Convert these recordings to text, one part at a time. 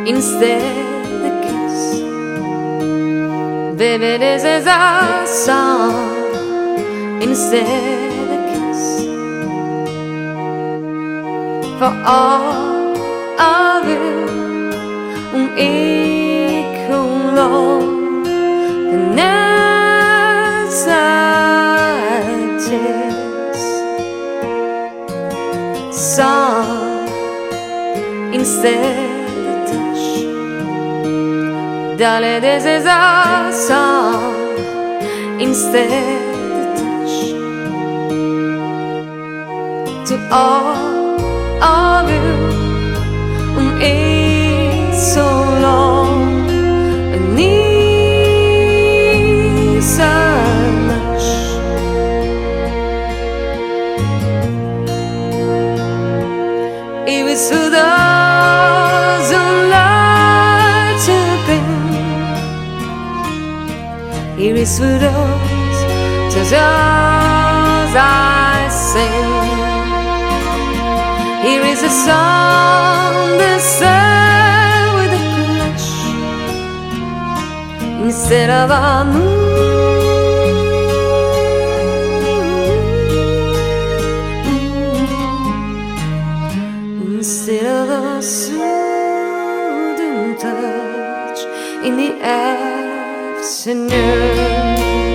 instead the kiss. Baby, this is our song instead the kiss. For all of you, ikkulong kanasagtis song instead the touch. Darling, this is our song instead the touch. To all of you, it's so long, I need so much. It was for those who like to think. It is for those to those I sing. Here is a song that sang with a clutch instead of a moon, instead of a soothing touch in the afternoon.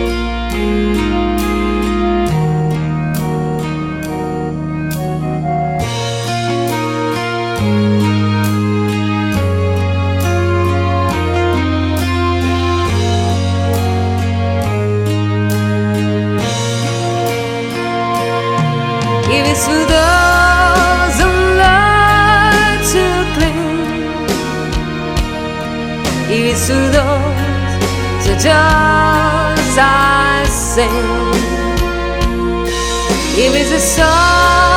It is for those who like to cling. It is for those to just I sing. It is a song